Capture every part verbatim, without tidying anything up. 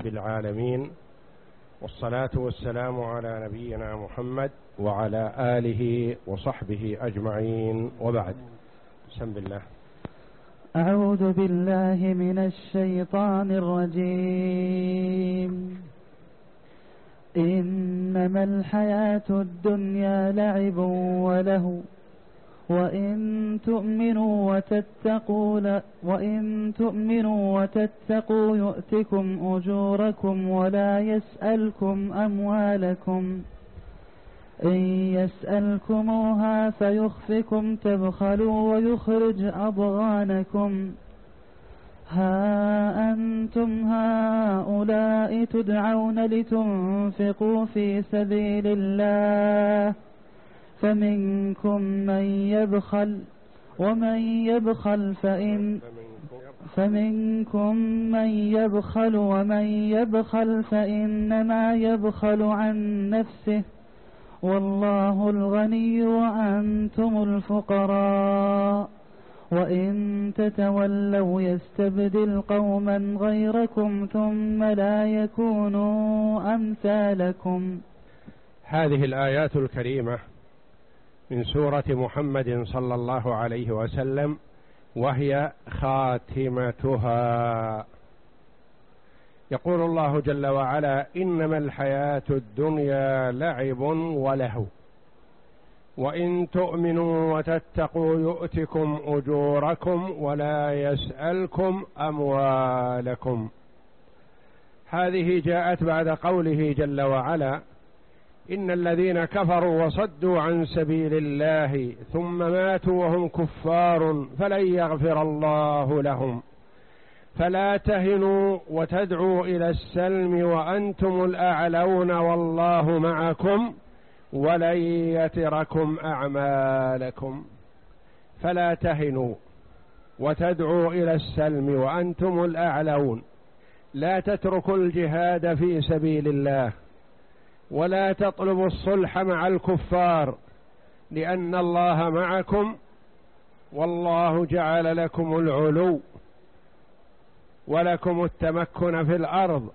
رب العالمين، والصلاة والسلام على نبينا محمد وعلى آله وصحبه أجمعين، وبعد. بسم الله. أعوذ بالله من الشيطان الرجيم. إنما الحياة الدنيا لعب ولهو وإن تؤمنوا وتتقوا وإن تؤمنوا وتتقوا يؤتكم أجوركم ولا يسألكم أموالكم إن يسألكموها فيخفكم تبخلوا ويخرج أضغانكم. ها أنتم هؤلاء تدعون لتنفقوا في سبيل الله فمنكم من يبخل ومن يبخل فإن فمنكم من يبخل ومن يبخل فإنما يبخل عن نفسه والله الغني وأنتم الفقراء وإن تتولوا يستبدل قوما غيركم ثم لا يكونوا أمثالكم. هذه الآيات الكريمة من سورة محمد صلى الله عليه وسلم، وهي خاتمتها. يقول الله جل وعلا: إنما الحياة الدنيا لعب ولهو وإن تؤمنوا وتتقوا يؤتكم أجوركم ولا يسألكم أموالكم. هذه جاءت بعد قوله جل وعلا: إن الذين كفروا وصدوا عن سبيل الله ثم ماتوا وهم كفار فلن يغفر الله لهم فلا تهنوا وتدعوا إلى السلم وأنتم الأعلون والله معكم ولن يتركم أعمالكم. فلا تهنوا وتدعوا إلى السلم وأنتم الأعلون، لا تتركوا الجهاد في سبيل الله ولا تطلبوا الصلح مع الكفار، لأن الله معكم والله جعل لكم العلو ولكم التمكن في الأرض.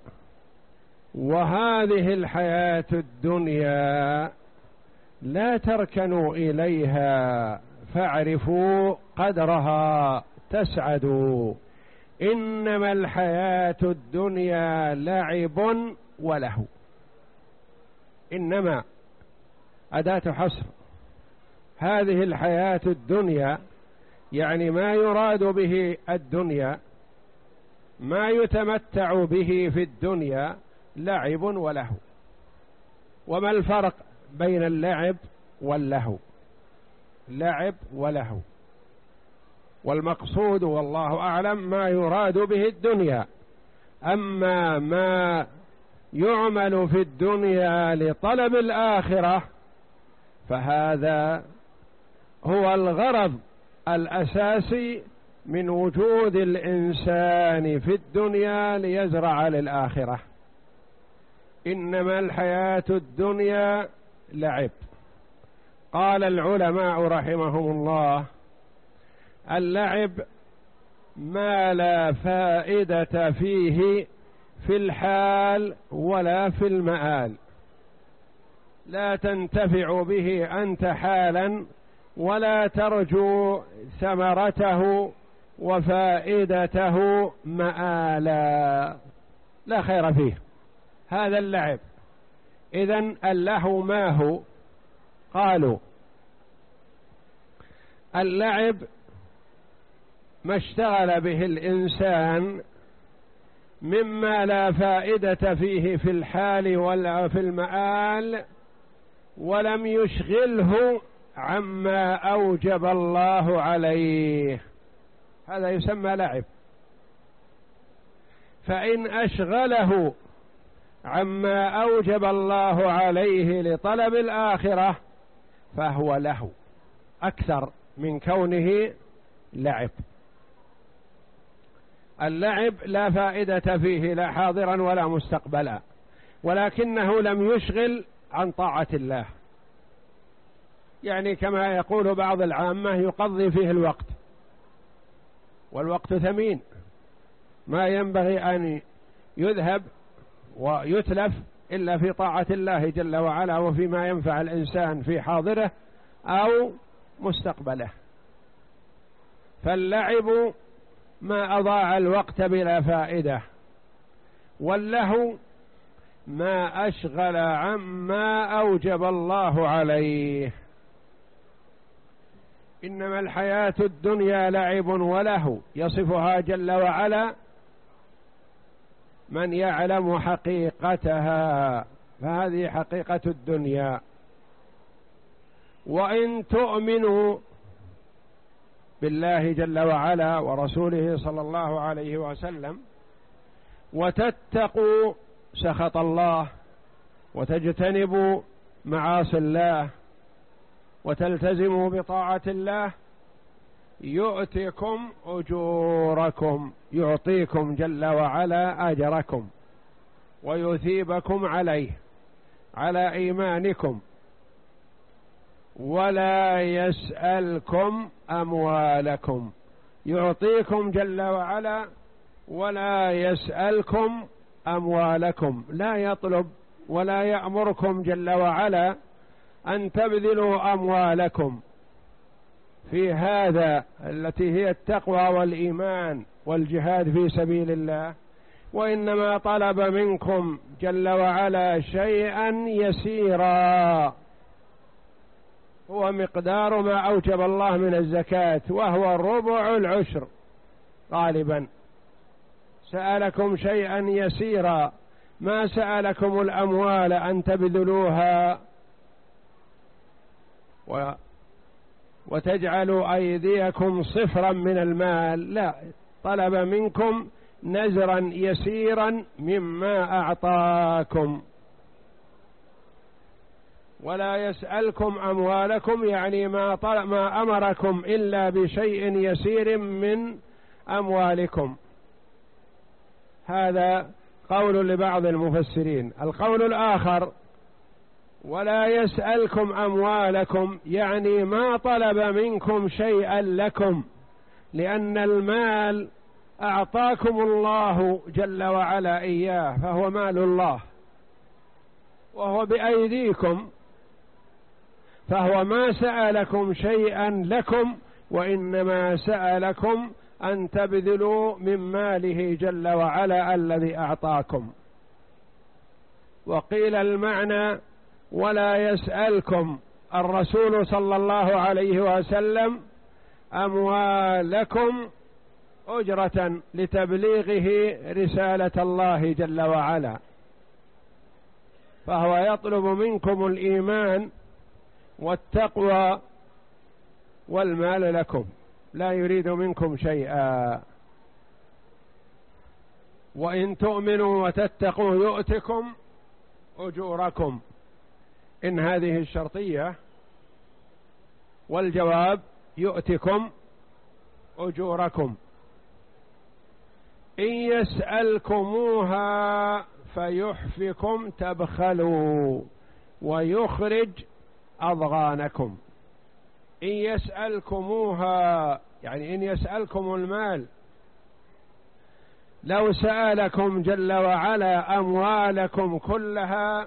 وهذه الحياة الدنيا لا تركنوا إليها فاعرفوا قدرها تسعدوا. إنما الحياة الدنيا لعب ولهو. إنما أداة حصر. هذه الحياة الدنيا يعني ما يراد به الدنيا، ما يتمتع به في الدنيا لعب ولهو. وما الفرق بين اللعب واللهو؟ لعب ولهو، والمقصود والله أعلم ما يراد به الدنيا. أما ما يعمل في الدنيا لطلب الآخرة فهذا هو الغرض الأساسي من وجود الإنسان في الدنيا ليزرع للآخرة. إنما الحياة الدنيا لعب. قال العلماء رحمهم الله: اللعب ما لا فائدة فيه في الحال ولا في المآل، لا تنتفع به أنت حالا ولا ترجو ثمرته وفائدته مآلا، لا خير فيه. هذا اللعب. إذن اللهو ما هو؟ قالوا اللعب ما اشتغل به الإنسان مما لا فائدة فيه في الحال ولا في المآل ولم يشغله عما أوجب الله عليه، هذا يسمى لعب. فإن أشغله عما أوجب الله عليه لطلب الآخرة فهو لهو أكثر من كونه لعب. اللعب لا فائدة فيه لا حاضرا ولا مستقبلا، ولكنه لم يشغل عن طاعة الله. يعني كما يقول بعض العامة يقضي فيه الوقت، والوقت ثمين، ما ينبغي أن يذهب ويتلف إلا في طاعة الله جل وعلا وفيما ينفع الإنسان في حاضره أو مستقبله. فاللعب ما أضاع الوقت بلا فائدة، واللهو ما أشغل عما أوجب الله عليه. إنما الحياة الدنيا لعب ولهو، يصفها جل وعلا من يعلم حقيقتها، فهذه حقيقة الدنيا. وإن تؤمنوا بالله جل وعلا ورسوله صلى الله عليه وسلم وتتقوا سخط الله وتجتنبوا معاصي الله وتلتزموا بطاعة الله يؤتكم أجوركم، يعطيكم جل وعلا أجركم ويثيبكم عليه على إيمانكم، ولا يسألكم أموالكم، يعطيكم جل وعلا ولا يسألكم أموالكم، لا يطلب ولا يأمركم جل وعلا أن تبذلوا أموالكم في هذا التي هي التقوى والإيمان والجهاد في سبيل الله، وإنما طلب منكم جل وعلا شيئا يسيرا هو مقدار ما أوجب الله من الزكاة، وهو ربع العشر غالبا. سألكم شيئا يسيرا، ما سألكم الأموال أن تبذلوها و وتجعلوا أيديكم صفرا من المال، لا، طلب منكم نزرا يسيرا مما أعطاكم. ولا يسألكم أموالكم يعني ما, ما أمركم إلا بشيء يسير من أموالكم. هذا قول لبعض المفسرين. القول الآخر ولا يسألكم أموالكم يعني ما طلب منكم شيئا لكم، لأن المال أعطاكم الله جل وعلا إياه، فهو مال الله وهو بأيديكم، فهو ما سألكم شيئا لكم، وإنما سألكم أن تبذلوا من ماله جل وعلا الذي أعطاكم. وقيل المعنى ولا يسألكم الرسول صلى الله عليه وسلم أموالكم أجرة لتبليغه رسالة الله جل وعلا، فهو يطلب منكم الإيمان والتقوى والمال لكم، لا يريد منكم شيئا. وإن تؤمنوا وتتقوا يؤتكم أجوركم، إن هذه الشرطية، والجواب يؤتكم أجوركم. إن يسألكموها فيحفكم تبخلوا ويخرج أضغانكم. إن يسألكموها يعني إن يسألكم المال، لو سألكم جل وعلا أموالكم كلها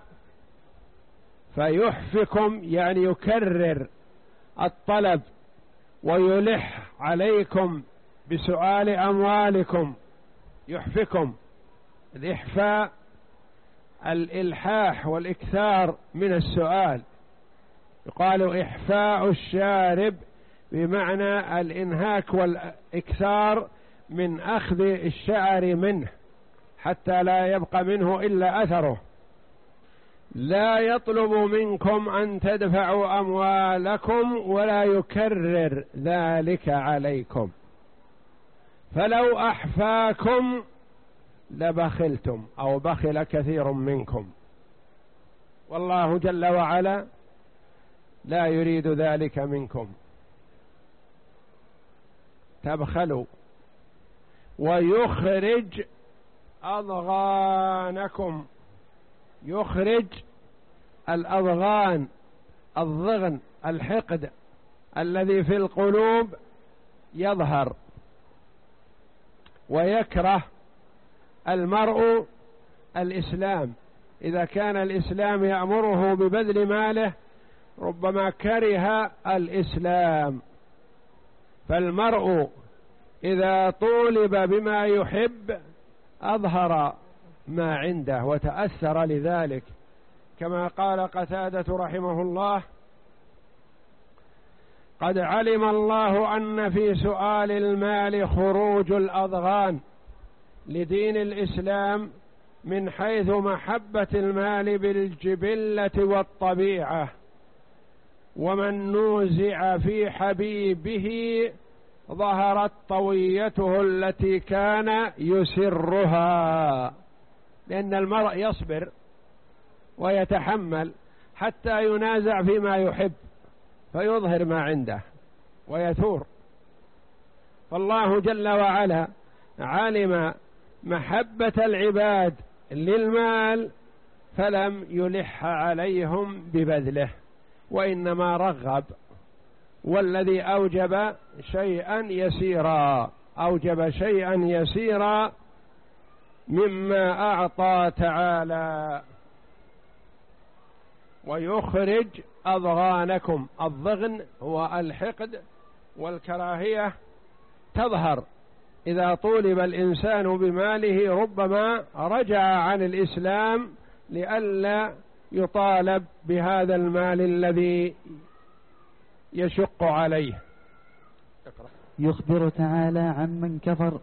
فيحفكم يعني يكرر الطلب ويلح عليكم بسؤال أموالكم، يحفكم. الإحفاء الإلحاح والإكثار من السؤال، يقال إحفاء الشارب بمعنى الإنهاك والإكثار من أخذ الشعر منه حتى لا يبقى منه إلا أثره. لا يطلب منكم أن تدفعوا أموالكم ولا يكرر ذلك عليكم، فلو أحفاكم لبخلتم أو بخل كثير منكم، والله جل وعلا لا يريد ذلك منكم. تبخلوا ويخرج أضغانكم، يخرج الأضغان، الضغن، الحقد الذي في القلوب يظهر، ويكره المرء الإسلام. إذا كان الإسلام يأمره ببذل ماله ربما كره الإسلام. فالمرء إذا طولب بما يحب أظهر ما عنده وتأثر لذلك، كما قال قتادة رحمه الله: قد علم الله أن في سؤال المال خروج الأضغان لدين الإسلام من حيث محبة المال بالجبلة والطبيعة، ومن نوزع في حبيبه ظهرت طويته التي كان يسرها. لأن المرء يصبر ويتحمل حتى ينازع فيما يحب فيظهر ما عنده ويثور. فالله جل وعلا علم محبة العباد للمال فلم يلح عليهم ببذله، وإنما رغب. والذي أوجب شيئا يسيرا أوجب شيئا يسيرا مما أعطى تعالى. ويخرج أضغانكم. الضغن هو الحقد والكراهية، تظهر إذا طولب الإنسان بماله ربما رجع عن الإسلام لئلا يطالب بهذا المال الذي يشق عليه. يخبر تعالى عن من كفر،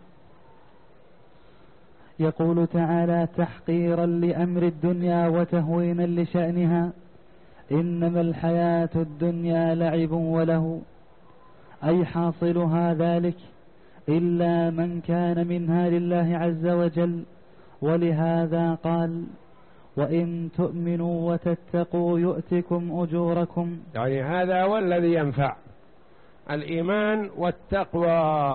يقول تعالى تحقيرا لأمر الدنيا وتهوينا لشأنها: إنما الحياة الدنيا لعب وله، أي حاصلها ذلك إلا من كان منها لله عز وجل. ولهذا قال: وإن تؤمنوا وتتقوا يؤتكم أجوركم. يعني هذا هو الذي ينفع، الإيمان والتقوى.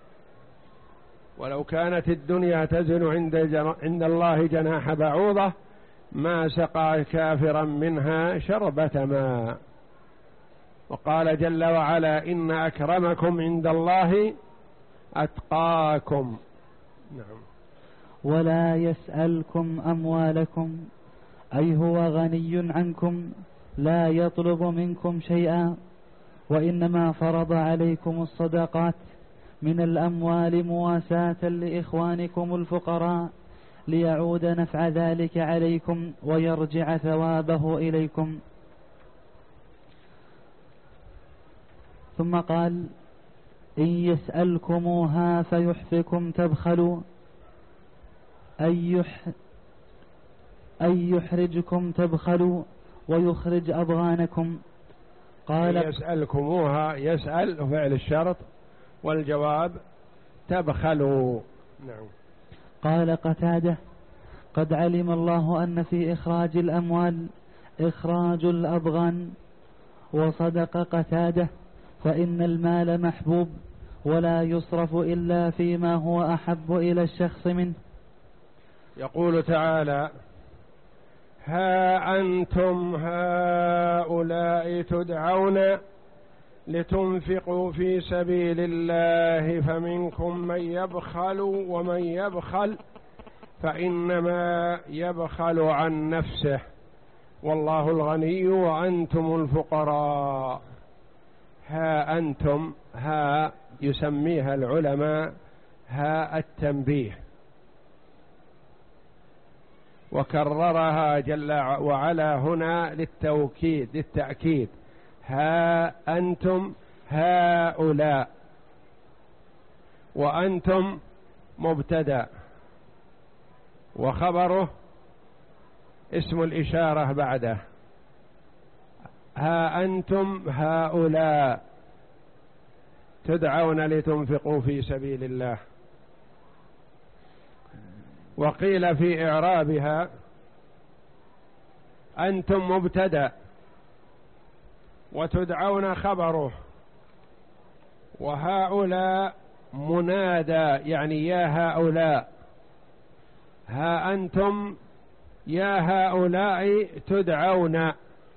ولو كانت الدنيا تزن عند, عند الله جناح بعوضة ما سقى كافرا منها شربة ماء. وقال جل وعلا: إن أكرمكم عند الله أتقاكم. نعم. ولا يسألكم أموالكم، أي هو غني عنكم لا يطلب منكم شيئا، وإنما فرض عليكم الصدقات من الأموال مواساة لإخوانكم الفقراء ليعود نفع ذلك عليكم ويرجع ثوابه إليكم. ثم قال: إن يسألكموها فيحفكم تبخلوا، أي يح أي يحرجكم تبخلوا ويخرج أضغانكم. قال: يسألكموها، يسأل فعل الشرط والجواب تبخلوا. نعم. قال قتادة: قد علم الله أن في إخراج الأموال إخراج الأضغان. وصدق قتادة، فإن المال محبوب ولا يصرف إلا فيما هو أحب إلى الشخص منه. يقول تعالى: ها أنتم هؤلاء تدعون لتنفقوا في سبيل الله فمنكم من يبخل ومن يبخل فإنما يبخل عن نفسه والله الغني وأنتم الفقراء. ها أنتم، ها يسميها العلماء ها التنبيه، وكررها جل وعلا هنا للتوكيد للتأكيد. ها أنتم هؤلاء، وأنتم مبتدأ وخبره اسم الإشارة بعده. ها أنتم هؤلاء تدعون لتنفقوا في سبيل الله. وقيل في إعرابها: أنتم مبتدأ وتدعون خبره، وهؤلاء منادى، يعني يا هؤلاء. ها أنتم يا هؤلاء تدعون،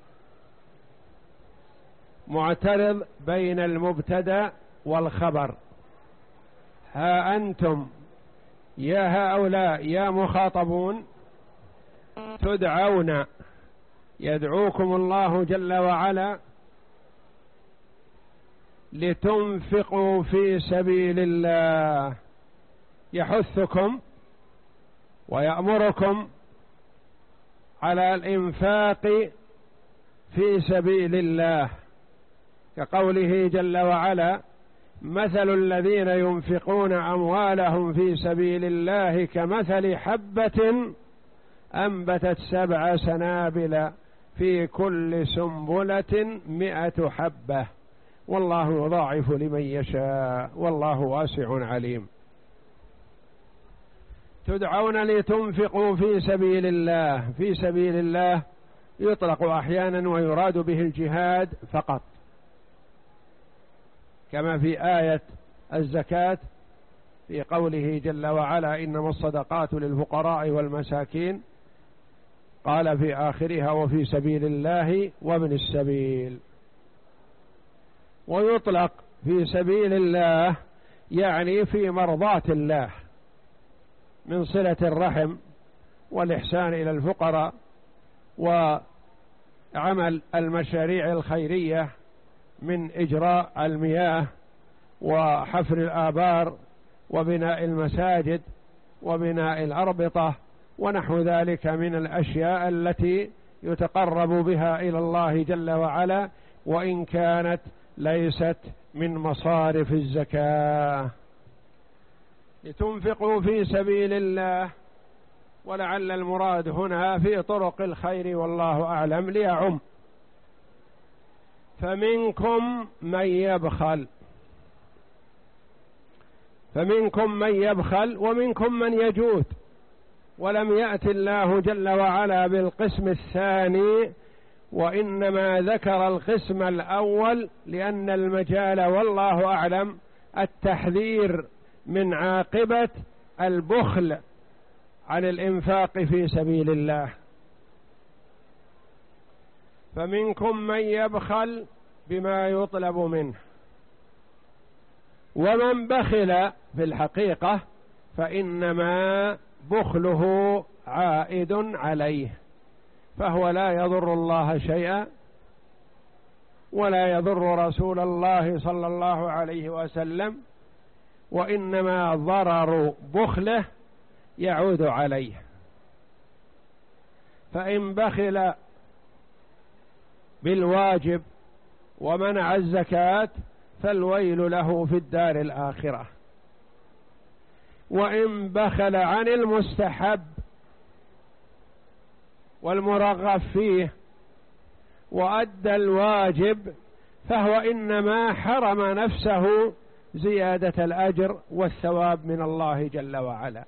معترض بين المبتدأ والخبر. ها أنتم يا هؤلاء يا مخاطبون تدعون، يدعوكم الله جل وعلا لتنفقوا في سبيل الله، يحثكم ويأمركم على الإنفاق في سبيل الله، كقوله جل وعلا: مثل الذين ينفقون أموالهم في سبيل الله كمثل حبة أنبتت سبع سنابل في كل سنبلة مئة حبة والله يضاعف لمن يشاء والله واسع عليم. تدعون لتنفقوا في سبيل الله. في سبيل الله يطلق أحيانا ويراد به الجهاد فقط، كما في آية الزكاة في قوله جل وعلا: إنما الصدقات للفقراء والمساكين، قال في آخرها: وفي سبيل الله وابن السبيل. ويطلق في سبيل الله يعني في مرضاة الله، من صلة الرحم والإحسان إلى الفقراء وعمل المشاريع الخيرية من إجراء المياه وحفر الآبار وبناء المساجد وبناء الأربطة ونحو ذلك من الأشياء التي يتقرب بها إلى الله جل وعلا، وإن كانت ليست من مصارف الزكاة. لتنفقوا في سبيل الله، ولعل المراد هنا في طرق الخير والله أعلم ليعم. فمنكم من يبخل، فمنكم من يبخل ومنكم من يجود، ولم يأتي الله جل وعلا بالقسم الثاني، وإنما ذكر القسم الأول لأن المجال والله أعلم التحذير من عاقبة البخل عن الإنفاق في سبيل الله. فمنكم من يبخل بما يطلب منه، ومن بخل في الحقيقة فإنما بخله عائد عليه، فهو لا يضر الله شيئا ولا يضر رسول الله صلى الله عليه وسلم، وإنما ضرر بخله يعود عليه. فإن بخل بالواجب ومنع الزكاة فالويل له في الدار الآخرة، وإن بخل عن المستحب والمرغب فيه وأدى الواجب فهو إنما حرم نفسه زيادة الأجر والثواب من الله جل وعلا.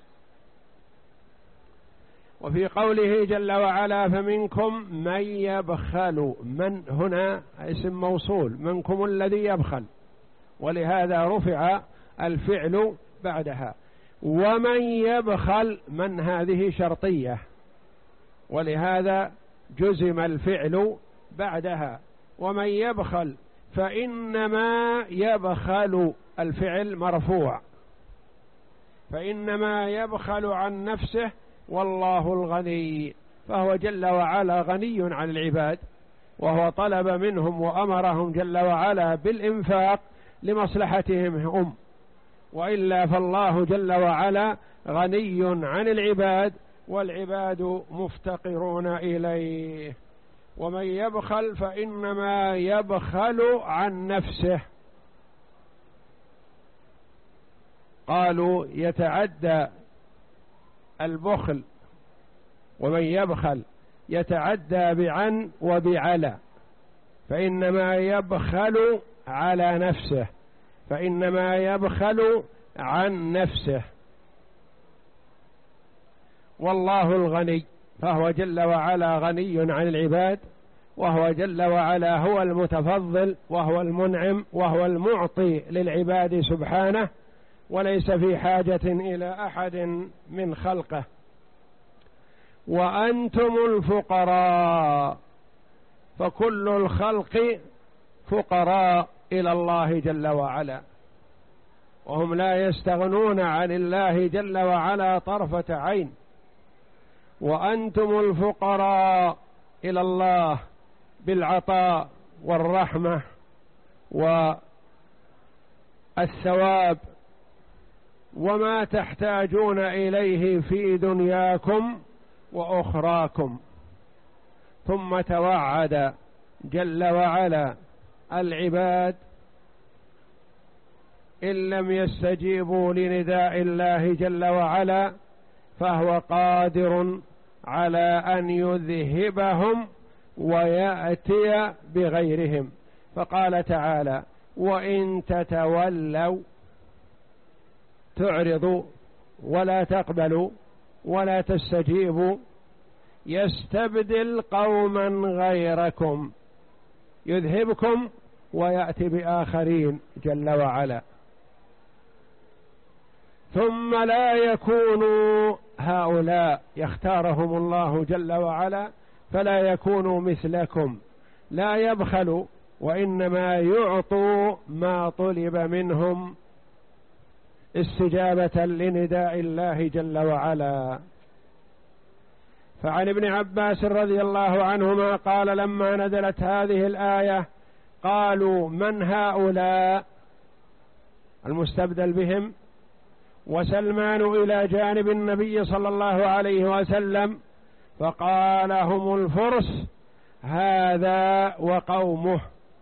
وفي قوله جل وعلا: فمنكم من يبخل، من هنا اسم موصول، منكم الذي يبخل، ولهذا رفع الفعل بعدها. ومن يبخل، من هذه شرطية، ولهذا جزم الفعل بعدها. ومن يبخل فإنما يبخل، الفعل مرفوع، فإنما يبخل عن نفسه والله الغني، فهو جل وعلا غني عن العباد، وهو طلب منهم وأمرهم جل وعلا بالإنفاق لمصلحتهم هم، وإلا فالله جل وعلا غني عن العباد والعباد مفتقرون إليه. ومن يبخل فإنما يبخل عن نفسه. قالوا يتعدى البخل، ومن يبخل يتعدى بعن وبعلى، فإنما يبخل على نفسه، فإنما يبخل عن نفسه. والله الغني، فهو جل وعلا غني عن العباد، وهو جل وعلا هو المتفضل وهو المنعم وهو المعطي للعباد سبحانه، وليس في حاجة إلى أحد من خلقه. وأنتم الفقراء، فكل الخلق فقراء إلى الله جل وعلا، وهم لا يستغنون عن الله جل وعلا طرفة عين، وأنتم الفقراء إلى الله بالعطاء والرحمة والثواب وما تحتاجون إليه في دنياكم وأخراكم. ثم توعد جل وعلا العباد إن لم يستجيبوا لنداء الله جل وعلا فهو قادر على أن يذهبهم ويأتي بغيرهم. فقال تعالى: وإن تتولوا، تعرضوا ولا تقبلوا ولا تستجيبوا، يستبدل قوما غيركم يذهبكم ويأتي بآخرين جل وعلا، ثم لا يكونوا هؤلاء، يختارهم الله جل وعلا فلا يكونوا مثلكم، لا يبخلوا وإنما يعطوا ما طلب منهم استجابة لنداء الله جل وعلا. فعن ابن عباس رضي الله عنهما قال: لما نزلت هذه الآية قالوا: من هؤلاء المستبدل بهم؟ وسلمان إلى جانب النبي صلى الله عليه وسلم فقال: هم الفرس هذا وقومه.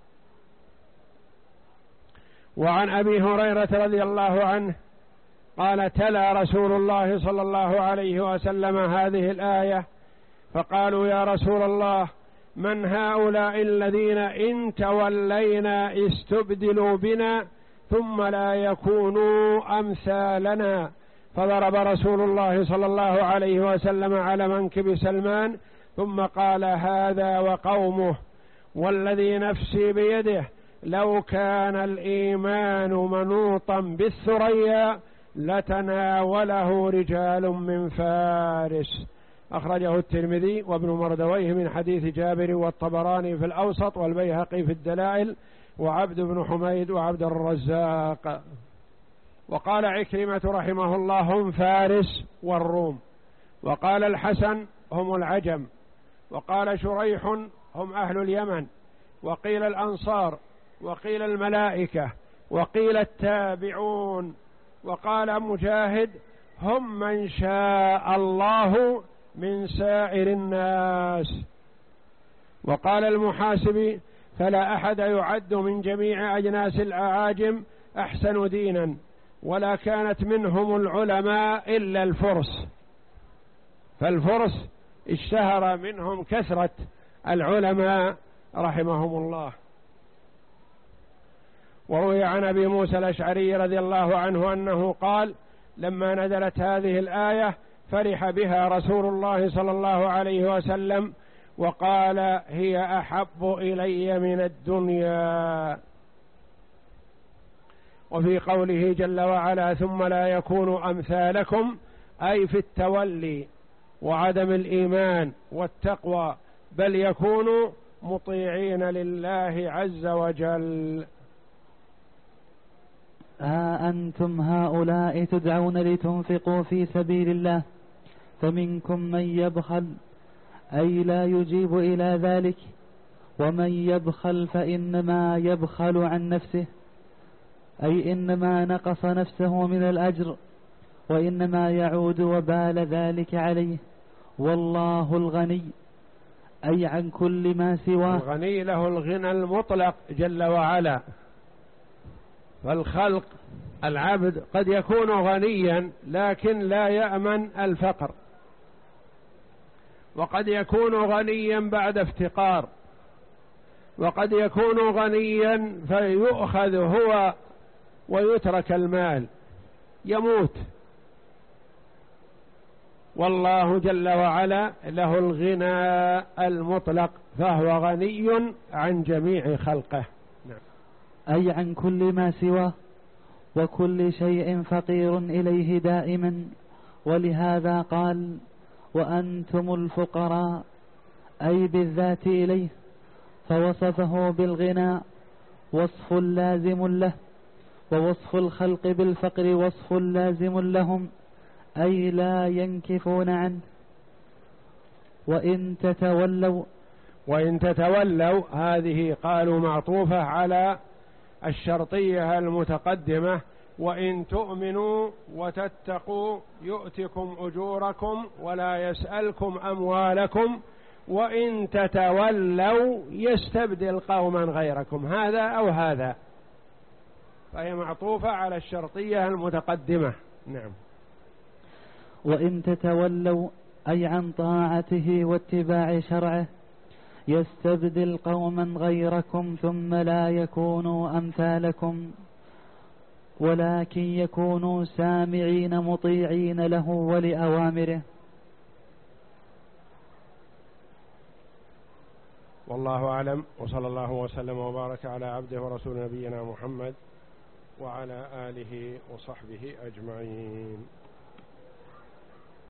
وعن أبي هريرة رضي الله عنه قال: تلا رسول الله صلى الله عليه وسلم هذه الآية فقالوا: يا رسول الله، من هؤلاء الذين إن تولينا استبدلوا بنا ثم لا يكونوا أمثالنا؟ فضرب رسول الله صلى الله عليه وسلم على منكب سلمان ثم قال: هذا وقومه، والذي نفسي بيده لو كان الإيمان منوطا بالثريا لتناوله رجال من فارس. أخرجه الترمذي وابن مردويه من حديث جابر، والطبراني في الأوسط، والبيهقي في الدلائل، وعبد بن حميد وعبد الرزاق. وقال عكرمة رحمه الله: هم فارس والروم. وقال الحسن: هم العجم. وقال شريح: هم أهل اليمن. وقيل الأنصار، وقيل الملائكة، وقيل التابعون. وقال مجاهد: هم من شاء الله من سائر الناس. وقال المحاسبي: فلا أحد يعد من جميع أجناس الأعاجم أحسن دينا، ولا كانت منهم العلماء إلا الفرس، فالفرس اشتهر منهم كثرة العلماء رحمهم الله. وروي عن أبي موسى الأشعري رضي الله عنه أنه قال: لما نزلت هذه الآية فرح بها رسول الله صلى الله عليه وسلم وقال: هي أحب إلي من الدنيا. وفي قوله جل وعلا: ثم لا يكونوا أمثالكم، أي في التولي وعدم الإيمان والتقوى، بل يكونوا مطيعين لله عز وجل. ها أنتم هؤلاء تدعون لتنفقوا في سبيل الله فمنكم من يبخل، أي لا يجيب إلى ذلك، ومن يبخل فإنما يبخل عن نفسه، أي إنما نقص نفسه من الأجر، وإنما يعود وبال ذلك عليه. والله الغني، أي عن كل ما سواه. الغني له الغنى المطلق جل وعلا. فالخلق العبد قد يكون غنيا لكن لا يأمن الفقر، وقد يكون غنيا بعد افتقار، وقد يكون غنيا فيؤخذ هو ويترك المال يموت. والله جل وعلا له الغنى المطلق، فهو غني عن جميع خلقه. أي عن كل ما سواه، وكل شيء فقير إليه دائما. ولهذا قال: وأنتم الفقراء، أي بالذات إليه، فوصفه بالغنى وصف لازم له، ووصف الخلق بالفقر وصف لازم لهم، أي لا ينكفون عنه. وإن تتولوا وإن تتولوا هذه قالوا معطوفة على الشرطية المتقدمة، وإن تؤمنوا وتتقوا يؤتكم أجوركم ولا يسألكم أموالكم وإن تتولوا يستبدل قوما غيركم، هذا أو هذا، فهي معطوفة على الشرطية المتقدمة. نعم. وإن تتولوا أي عن طاعته واتباع شرعه يستبدل قوما غيركم ثم لا يكونوا أمثالكم، ولكن يكونوا سامعين مطيعين له ولأوامره. والله أعلم، وصلى الله وسلم وبارك على عبده ورسول نبينا محمد وعلى آله وصحبه أجمعين.